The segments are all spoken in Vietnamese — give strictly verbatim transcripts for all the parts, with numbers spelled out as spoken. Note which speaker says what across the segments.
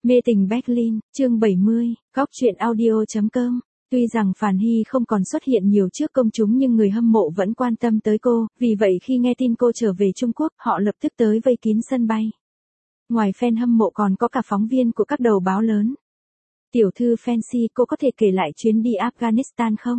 Speaker 1: Mê tình Berlin, chương bảy mươi, góc truyện audio chấm com. Tuy rằng Phản Hy không còn xuất hiện nhiều trước công chúng nhưng người hâm mộ vẫn quan tâm tới cô, vì vậy khi nghe tin cô trở về Trung Quốc, họ lập tức tới vây kín sân bay. Ngoài fan hâm mộ còn có cả phóng viên của các đầu báo lớn. Tiểu thư Fancy, cô có thể kể lại chuyến đi Afghanistan không?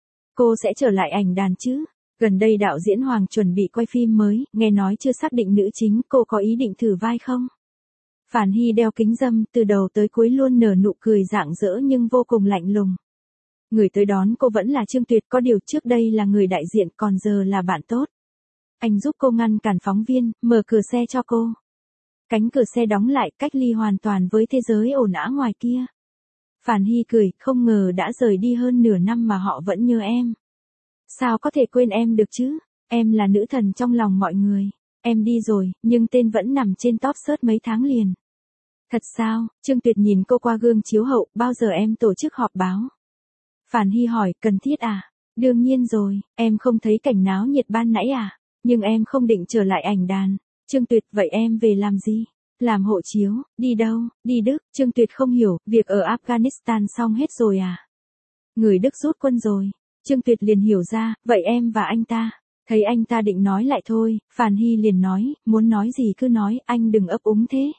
Speaker 1: Cô sẽ trở lại ảnh đàn chứ? Gần đây đạo diễn Hoàng chuẩn bị quay phim mới, nghe nói chưa xác định nữ chính, cô có ý định thử vai không? Phản Hy đeo kính râm, từ đầu tới cuối luôn nở nụ cười rạng rỡ nhưng vô cùng lạnh lùng. Người tới đón cô vẫn là Trương Tuyệt, có điều trước đây là người đại diện còn giờ là bạn tốt. Anh giúp cô ngăn cản phóng viên, mở cửa xe cho cô. Cánh cửa xe đóng lại, cách ly hoàn toàn với thế giới ồn ào ngoài kia. Phản Hy cười, không ngờ đã rời đi hơn nửa năm mà họ vẫn nhớ em. Sao có thể quên em được chứ? Em là nữ thần trong lòng mọi người. Em đi rồi, nhưng tên vẫn nằm trên top search mấy tháng liền. Thật sao? Trương Tuyệt nhìn cô qua gương chiếu hậu, bao giờ em tổ chức họp báo? Phản Hy hỏi, cần thiết à? Đương nhiên rồi, em không thấy cảnh náo nhiệt ban nãy à? Nhưng em không định trở lại ảnh đàn. Trương Tuyệt, vậy em về làm gì? Làm hộ chiếu, đi đâu? Đi Đức. Trương Tuyệt không hiểu, việc ở Afghanistan xong hết rồi à? Người Đức rút quân rồi. Trương Tuyệt liền hiểu ra, vậy em và anh ta? Thấy anh ta định nói lại thôi, Phản Hy liền nói, muốn nói gì cứ nói, anh đừng ấp úng thế.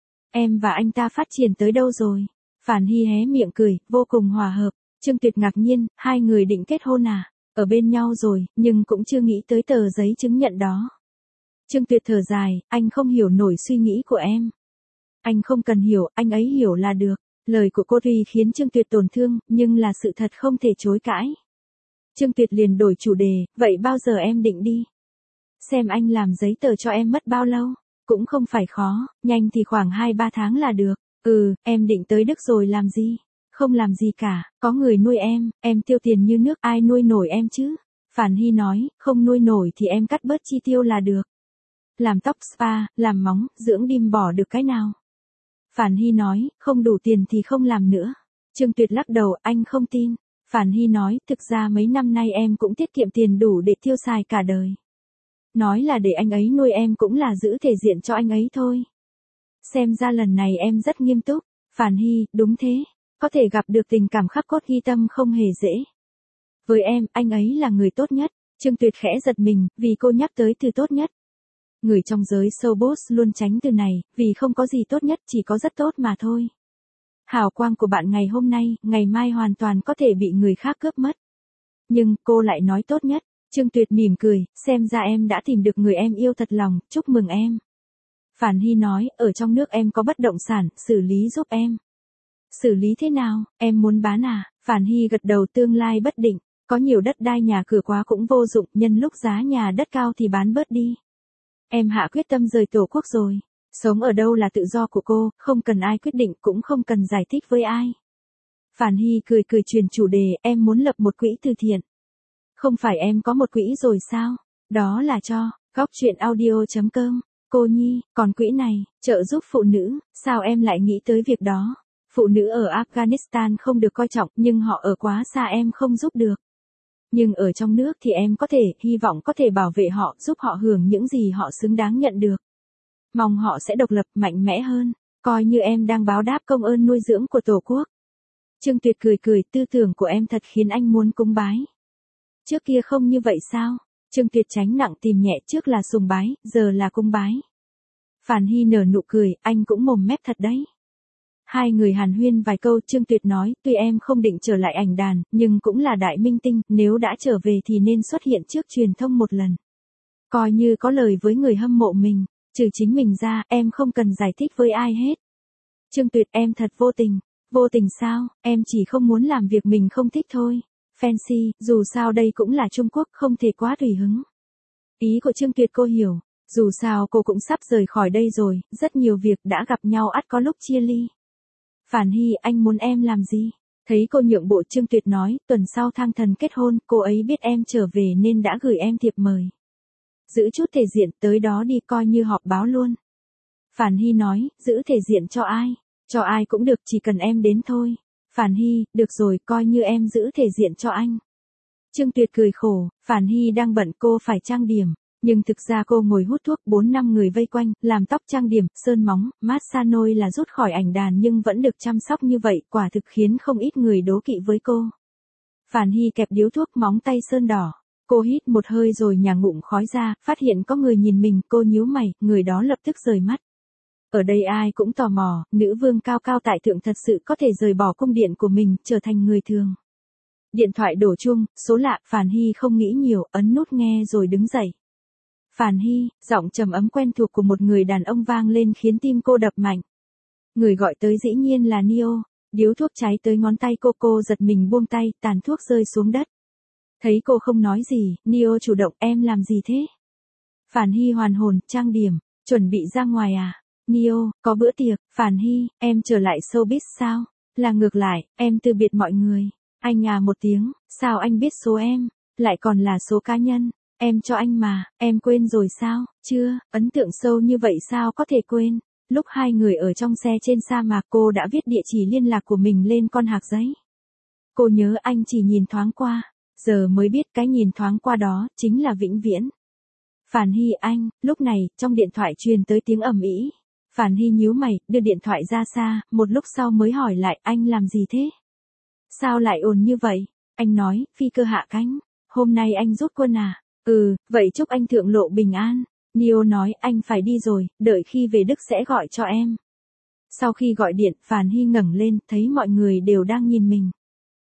Speaker 1: Em và anh ta phát triển tới đâu rồi? Phản Hy hé miệng cười, vô cùng hòa hợp. Trương Tuyệt ngạc nhiên, hai người định kết hôn à? Ở bên nhau rồi, nhưng cũng chưa nghĩ tới tờ giấy chứng nhận đó. Trương Tuyệt thở dài, anh không hiểu nổi suy nghĩ của em. Anh không cần hiểu, anh ấy hiểu là được. Lời của cô tuy khiến Trương Tuyệt tổn thương, nhưng là sự thật không thể chối cãi. Trương Tuyệt liền đổi chủ đề, vậy bao giờ em định đi? Xem anh làm giấy tờ cho em mất bao lâu? Cũng không phải khó, nhanh thì khoảng hai ba tháng là được. Ừ, em định tới Đức rồi làm gì? Không làm gì cả, có người nuôi em, em tiêu tiền như nước, ai nuôi nổi em chứ? Phản Hy nói, không nuôi nổi thì em cắt bớt chi tiêu là được. Làm tóc spa, làm móng, dưỡng đim bỏ được cái nào? Phản Hy nói, không đủ tiền thì không làm nữa. Trương Tuyệt lắc đầu, anh không tin. Phản Hy nói, thực ra mấy năm nay em cũng tiết kiệm tiền đủ để tiêu xài cả đời. Nói là để anh ấy nuôi em cũng là giữ thể diện cho anh ấy thôi. Xem ra lần này em rất nghiêm túc. Phản Hy, đúng thế. Có thể gặp được tình cảm khắc cốt ghi tâm không hề dễ. Với em, anh ấy là người tốt nhất. Trương Tuyệt khẽ giật mình, vì cô nhắc tới từ tốt nhất. Người trong giới showbiz luôn tránh từ này, vì không có gì tốt nhất, chỉ có rất tốt mà thôi. Hào quang của bạn ngày hôm nay, ngày mai hoàn toàn có thể bị người khác cướp mất. Nhưng, cô lại nói tốt nhất. Trương Tuyệt mỉm cười, xem ra em đã tìm được người em yêu thật lòng, chúc mừng em. Phản Hy nói, ở trong nước em có bất động sản, xử lý giúp em. Xử lý thế nào, em muốn bán à? Phản Hy gật đầu, tương lai bất định, có nhiều đất đai nhà cửa quá cũng vô dụng, nhân lúc giá nhà đất cao thì bán bớt đi. Em hạ quyết tâm rời Tổ quốc rồi. Sống ở đâu là tự do của cô, không cần ai quyết định, cũng không cần giải thích với ai. Phản Hy cười cười truyền chủ đề, em muốn lập một quỹ từ thiện. Không phải em có một quỹ rồi sao? Đó là cho, góc truyện audio chấm com. Cô Nhi, còn quỹ này, trợ giúp phụ nữ, sao em lại nghĩ tới việc đó? Phụ nữ ở Afghanistan không được coi trọng, nhưng họ ở quá xa em không giúp được. Nhưng ở trong nước thì em có thể, hy vọng có thể bảo vệ họ, giúp họ hưởng những gì họ xứng đáng nhận được. Mong họ sẽ độc lập, mạnh mẽ hơn, coi như em đang báo đáp công ơn nuôi dưỡng của Tổ quốc. Trương Tuyệt cười cười, tư tưởng của em thật khiến anh muốn cúng bái. Trước kia không như vậy sao? Trương Tuyệt tránh nặng tìm nhẹ, trước là sùng bái, giờ là cúng bái. Phản Hy nở nụ cười, anh cũng mồm mép thật đấy. Hai người hàn huyên vài câu, Trương Tuyệt nói, tuy em không định trở lại ảnh đàn, nhưng cũng là đại minh tinh, nếu đã trở về thì nên xuất hiện trước truyền thông một lần. Coi như có lời với người hâm mộ mình, trừ chính mình ra, em không cần giải thích với ai hết. Trương Tuyệt, em thật vô tình. Vô tình sao, em chỉ không muốn làm việc mình không thích thôi. Fancy, dù sao đây cũng là Trung Quốc, không thể quá tùy hứng. Ý của Trương Tuyệt cô hiểu, dù sao cô cũng sắp rời khỏi đây rồi, rất nhiều việc đã gặp nhau ắt có lúc chia ly. Phản Hy, anh muốn em làm gì? Thấy cô nhượng bộ, Trương Tuyệt nói, tuần sau Thang Thần kết hôn, cô ấy biết em trở về nên đã gửi em thiệp mời. Giữ chút thể diện, tới đó đi, coi như họp báo luôn. Phản Hy nói, giữ thể diện cho ai? Cho ai cũng được, chỉ cần em đến thôi. Phản Hy, được rồi, coi như em giữ thể diện cho anh. Trương Tuyệt cười khổ, Phản Hy đang bận, cô phải trang điểm. Nhưng thực ra cô ngồi hút thuốc, bốn năm người vây quanh, làm tóc trang điểm, sơn móng, massage nôi là rút khỏi ảnh đàn nhưng vẫn được chăm sóc như vậy, quả thực khiến không ít người đố kỵ với cô. Phản Hy kẹp điếu thuốc, móng tay sơn đỏ. Cô hít một hơi rồi nhả ngụm khói ra, phát hiện có người nhìn mình, cô nhíu mày, người đó lập tức rời mắt. Ở đây ai cũng tò mò, nữ vương cao cao tại thượng thật sự có thể rời bỏ cung điện của mình, trở thành người thường. Điện thoại đổ chuông, số lạ, Phản Hy không nghĩ nhiều, ấn nút nghe rồi đứng dậy. Phản Hy, giọng trầm ấm quen thuộc của một người đàn ông vang lên khiến tim cô đập mạnh. Người gọi tới dĩ nhiên là Neo, điếu thuốc cháy tới ngón tay cô, cô giật mình buông tay, tàn thuốc rơi xuống đất. Thấy cô không nói gì, Neo chủ động, em làm gì thế? Phản Hy hoàn hồn, trang điểm, chuẩn bị ra ngoài à? Neo, có bữa tiệc. Phản Hy, em trở lại showbiz sao? Là ngược lại, em từ biệt mọi người. Anh à một tiếng, sao anh biết số em? Lại còn là số cá nhân. Em cho anh mà, em quên rồi sao? Chưa, ấn tượng sâu như vậy sao có thể quên? Lúc hai người ở trong xe trên sa mạc cô đã viết địa chỉ liên lạc của mình lên con hạc giấy. Cô nhớ anh chỉ nhìn thoáng qua, giờ mới biết cái nhìn thoáng qua đó chính là vĩnh viễn. Phản Hy anh, lúc này, trong điện thoại truyền tới tiếng ầm ĩ. Phản Hy nhíu mày, đưa điện thoại ra xa, một lúc sau mới hỏi lại, anh làm gì thế? Sao lại ồn như vậy? Anh nói, phi cơ hạ cánh. Hôm nay anh rút quân à? Ừ, vậy chúc anh thượng lộ bình an. Neo nói, anh phải đi rồi, đợi khi về Đức sẽ gọi cho em. Sau khi gọi điện, Phản Hy ngẩng lên, thấy mọi người đều đang nhìn mình.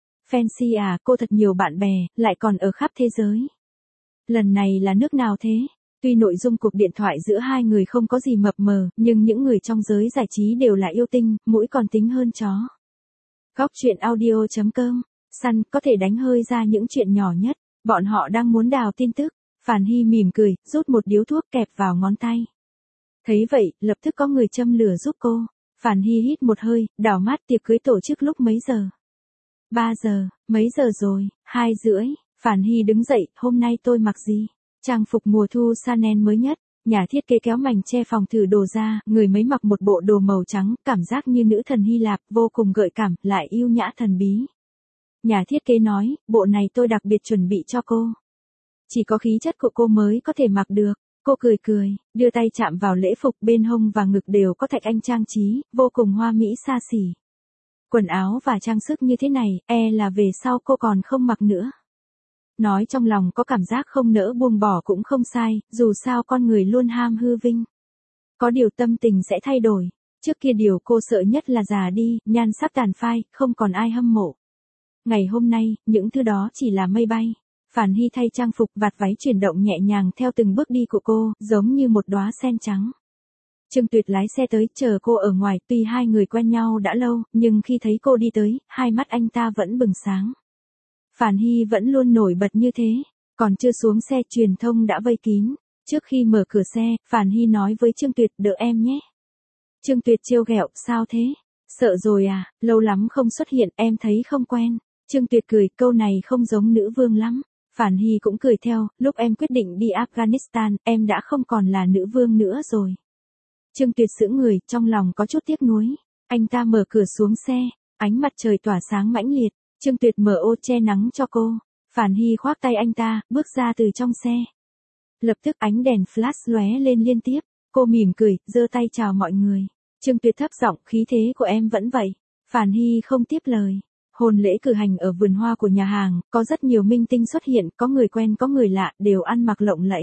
Speaker 1: Fancy à, cô thật nhiều bạn bè, lại còn ở khắp thế giới. Lần này là nước nào thế? Tuy nội dung cuộc điện thoại giữa hai người không có gì mập mờ, nhưng những người trong giới giải trí đều là yêu tinh, mũi còn tính hơn chó. Góc truyện audio chấm com, Sun có thể đánh hơi ra những chuyện nhỏ nhất, bọn họ đang muốn đào tin tức. Phản Hy mỉm cười, rút một điếu thuốc kẹp vào ngón tay. Thấy vậy, lập tức có người châm lửa giúp cô. Phản Hy hít một hơi, đảo mắt, tiệc cưới tổ chức lúc mấy giờ? Ba giờ, mấy giờ rồi? Hai rưỡi. Phản Hy đứng dậy, hôm nay tôi mặc gì? Trang phục mùa thu Chanel mới nhất. Nhà thiết kế kéo mảnh che phòng thử đồ ra, người mới mặc một bộ đồ màu trắng, cảm giác như nữ thần Hy Lạp, vô cùng gợi cảm, lại yêu nhã thần bí. Nhà thiết kế nói, bộ này tôi đặc biệt chuẩn bị cho cô. Chỉ có khí chất của cô mới có thể mặc được. Cô cười cười, đưa tay chạm vào lễ phục, bên hông và ngực đều có thạch anh trang trí, vô cùng hoa mỹ xa xỉ. Quần áo và trang sức như thế này, e là về sau cô còn không mặc nữa. Nói trong lòng có cảm giác không nỡ buông bỏ cũng không sai, dù sao con người luôn ham hư vinh. Có điều tâm tình sẽ thay đổi. Trước kia điều cô sợ nhất là già đi, nhan sắc tàn phai, không còn ai hâm mộ. Ngày hôm nay, những thứ đó chỉ là mây bay. Phản Hy thay trang phục, vạt váy chuyển động nhẹ nhàng theo từng bước đi của cô, giống như một đóa sen trắng. Trương Tuyệt lái xe tới, chờ cô ở ngoài, tuy hai người quen nhau đã lâu, nhưng khi thấy cô đi tới, hai mắt anh ta vẫn bừng sáng. Phản Hy vẫn luôn nổi bật như thế, còn chưa xuống xe truyền thông đã vây kín. Trước khi mở cửa xe, Phản Hy nói với Trương Tuyệt, đợi em nhé. Trương Tuyệt trêu ghẹo, sao thế? Sợ rồi à, lâu lắm không xuất hiện, em thấy không quen. Trương Tuyệt cười, câu này không giống nữ vương lắm. Phản Hy cũng cười theo, lúc em quyết định đi Afghanistan, em đã không còn là nữ vương nữa rồi. Trương Tuyệt sững người, trong lòng có chút tiếc nuối. Anh ta mở cửa xuống xe, ánh mặt trời tỏa sáng mãnh liệt. Trương Tuyệt mở ô che nắng cho cô. Phản Hy khoác tay anh ta, bước ra từ trong xe. Lập tức ánh đèn flash lóe lên liên tiếp. Cô mỉm cười, giơ tay chào mọi người. Trương Tuyệt thấp giọng, khí thế của em vẫn vậy. Phản Hy không tiếp lời. Hôn lễ cử hành ở vườn hoa của nhà hàng, có rất nhiều minh tinh xuất hiện, có người quen có người lạ, đều ăn mặc lộng lẫy.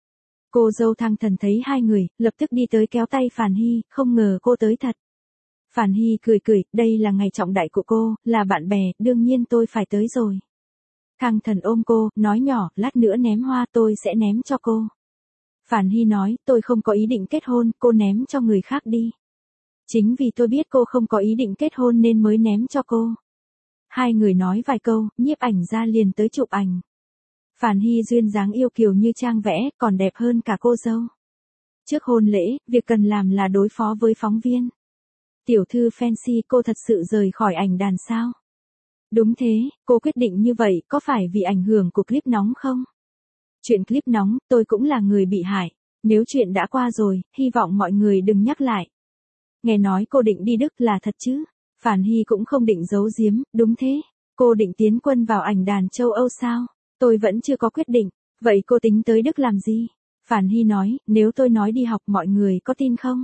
Speaker 1: Cô dâu Thăng Thần thấy hai người, lập tức đi tới kéo tay Phản Hy, không ngờ cô tới thật. Phản Hy cười cười, đây là ngày trọng đại của cô, là bạn bè, đương nhiên tôi phải tới rồi. Thăng Thần ôm cô, nói nhỏ, lát nữa ném hoa tôi sẽ ném cho cô. Phản Hy nói, tôi không có ý định kết hôn, cô ném cho người khác đi. Chính vì tôi biết cô không có ý định kết hôn nên mới ném cho cô. Hai người nói vài câu, nhiếp ảnh ra liền tới chụp ảnh. Phản Hy duyên dáng yêu kiều như trang vẽ, còn đẹp hơn cả cô dâu. Trước hôn lễ, việc cần làm là đối phó với phóng viên. Tiểu thư Fancy, cô thật sự rời khỏi ảnh đàn sao? Đúng thế, cô quyết định như vậy có phải vì ảnh hưởng của clip nóng không? Chuyện clip nóng, tôi cũng là người bị hại. Nếu chuyện đã qua rồi, hy vọng mọi người đừng nhắc lại. Nghe nói cô định đi Đức là thật chứ? Phản Hy cũng không định giấu giếm, đúng thế. Cô định tiến quân vào ảnh đàn châu Âu sao? Tôi vẫn chưa có quyết định. Vậy cô tính tới Đức làm gì? Phản Hy nói, nếu tôi nói đi học mọi người có tin không?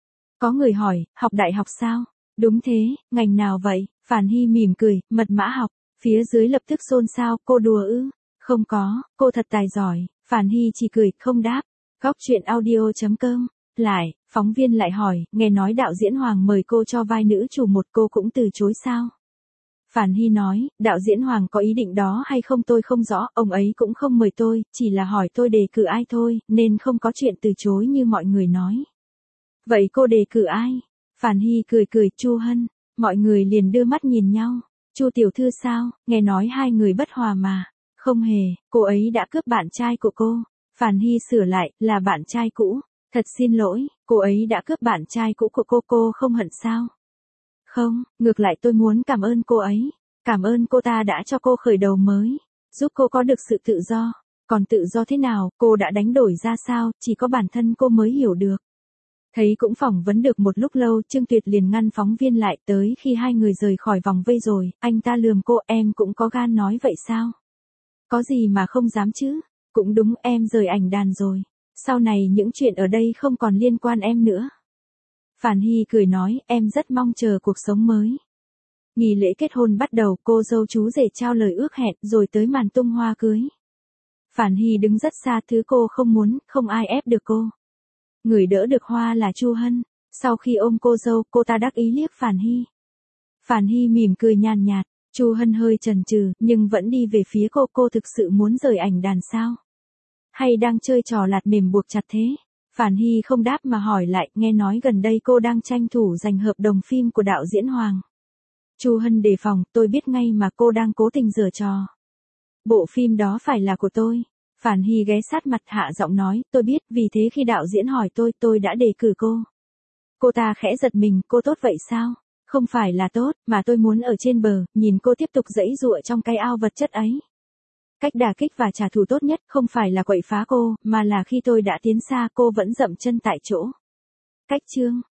Speaker 1: Có người hỏi, học đại học sao? Đúng thế, ngành nào vậy? Phản Hy mỉm cười, mật mã học. Phía dưới lập tức xôn xao, cô đùa ư? Không có, cô thật tài giỏi. Phản Hy chỉ cười, không đáp. Góc chuyện audio chấm com. Lại, phóng viên lại hỏi, nghe nói đạo diễn Hoàng mời cô cho vai nữ chủ một, cô cũng từ chối sao? Phản Hy nói, đạo diễn Hoàng có ý định đó hay không tôi không rõ, ông ấy cũng không mời tôi, chỉ là hỏi tôi đề cử ai thôi, nên không có chuyện từ chối như mọi người nói. Vậy cô đề cử ai? Phản Hy cười cười, Chu Hân. Mọi người liền đưa mắt nhìn nhau. Chu tiểu thư sao, nghe nói hai người bất hòa mà. Không hề, cô ấy đã cướp bạn trai của cô. Phản Hy sửa lại, là bạn trai cũ. Thật xin lỗi, cô ấy đã cướp bạn trai cũ của cô, cô không hận sao? Không, ngược lại tôi muốn cảm ơn cô ấy. Cảm ơn cô ta đã cho cô khởi đầu mới. Giúp cô có được sự tự do. Còn tự do thế nào, cô đã đánh đổi ra sao, chỉ có bản thân cô mới hiểu được. Thấy cũng phỏng vấn được một lúc lâu, Trương Tuyệt liền ngăn phóng viên lại, tới khi hai người rời khỏi vòng vây rồi, anh ta lườm cô, em cũng có gan nói vậy sao? Có gì mà không dám chứ? Cũng đúng, em rời ảnh đàn rồi. Sau này những chuyện ở đây không còn liên quan em nữa. Phản Hy cười nói, em rất mong chờ cuộc sống mới. Nghi lễ kết hôn bắt đầu, cô dâu chú rể trao lời ước hẹn, rồi tới màn tung hoa cưới. Phản Hy đứng rất xa, thứ cô không muốn, không ai ép được cô. Người đỡ được hoa là Chu Hân. Sau khi ôm cô dâu, cô ta đắc ý liếc Phản Hy. Phản Hy mỉm cười nhàn nhạt, Chu Hân hơi chần chừ, nhưng vẫn đi về phía cô. Cô thực sự muốn rời ảnh đàn sao? Hay đang chơi trò lạt mềm buộc chặt thế? Phản Hy không đáp mà hỏi lại, nghe nói gần đây cô đang tranh thủ giành hợp đồng phim của đạo diễn Hoàng. Chu Hân đề phòng, tôi biết ngay mà, cô đang cố tình giở trò. Bộ phim đó phải là của tôi. Phản Hy ghé sát mặt, hạ giọng nói, tôi biết, vì thế khi đạo diễn hỏi tôi, tôi đã đề cử cô. Cô ta khẽ giật mình, cô tốt vậy sao? Không phải là tốt, mà tôi muốn ở trên bờ, nhìn cô tiếp tục giãy giụa trong cái ao vật chất ấy. Cách đả kích và trả thù tốt nhất không phải là quậy phá cô, mà là khi tôi đã tiến xa cô vẫn dậm chân tại chỗ. Cách chương